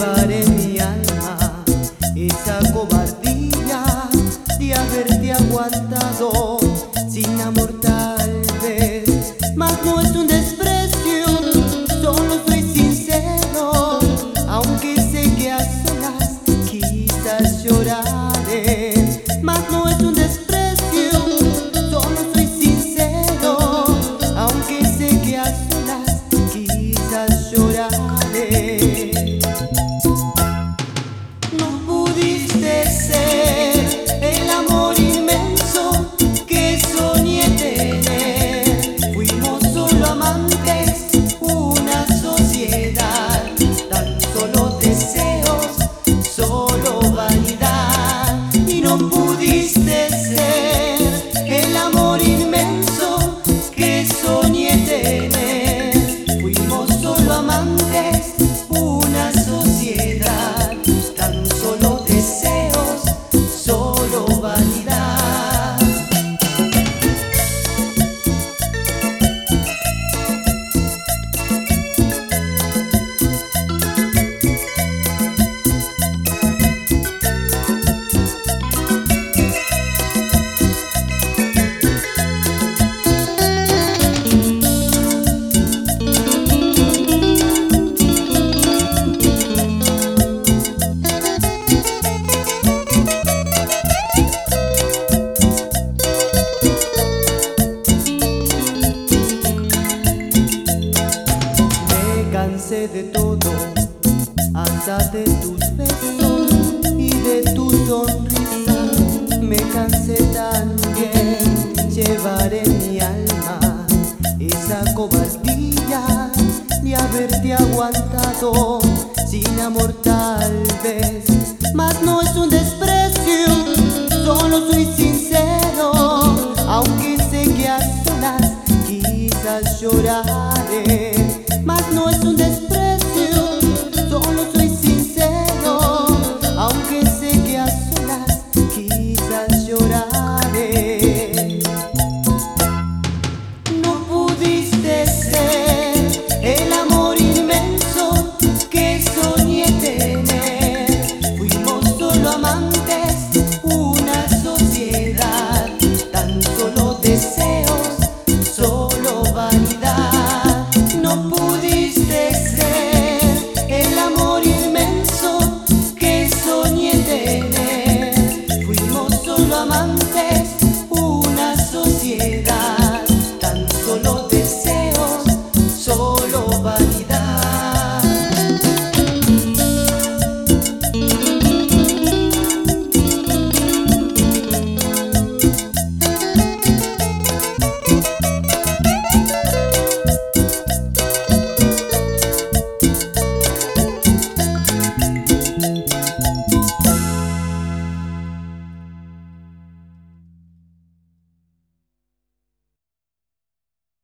llevaré mi alma esa cobardía de haberte aguantado sin amor tal vez, mas no es un desprecio, solo soy sincero, aunque sé que a solas quizás lloraré, mas no es un desprecio, solo soy sincero, aunque sé que a solas quizás lloraré. No pudiste ser el amor inmenso que soñé tener. Fuimos solo amantes, una sociedad, tan solo deseos, solo vanidad. Y no pudiste ser el amor inmenso que soñé tener. Fuimos solo amantes, una sociedad, tan solo deseos, solo vanidad. Cansé de todo, hasta de tus besos y de tu sonrisa. Me cansé también, llevaré mi alma esa cobardía de haberte aguantado sin amor tal vez, mas no es un desprecio, solo soy sincero, aunque sé que a solas quizás lloraré, mas no es un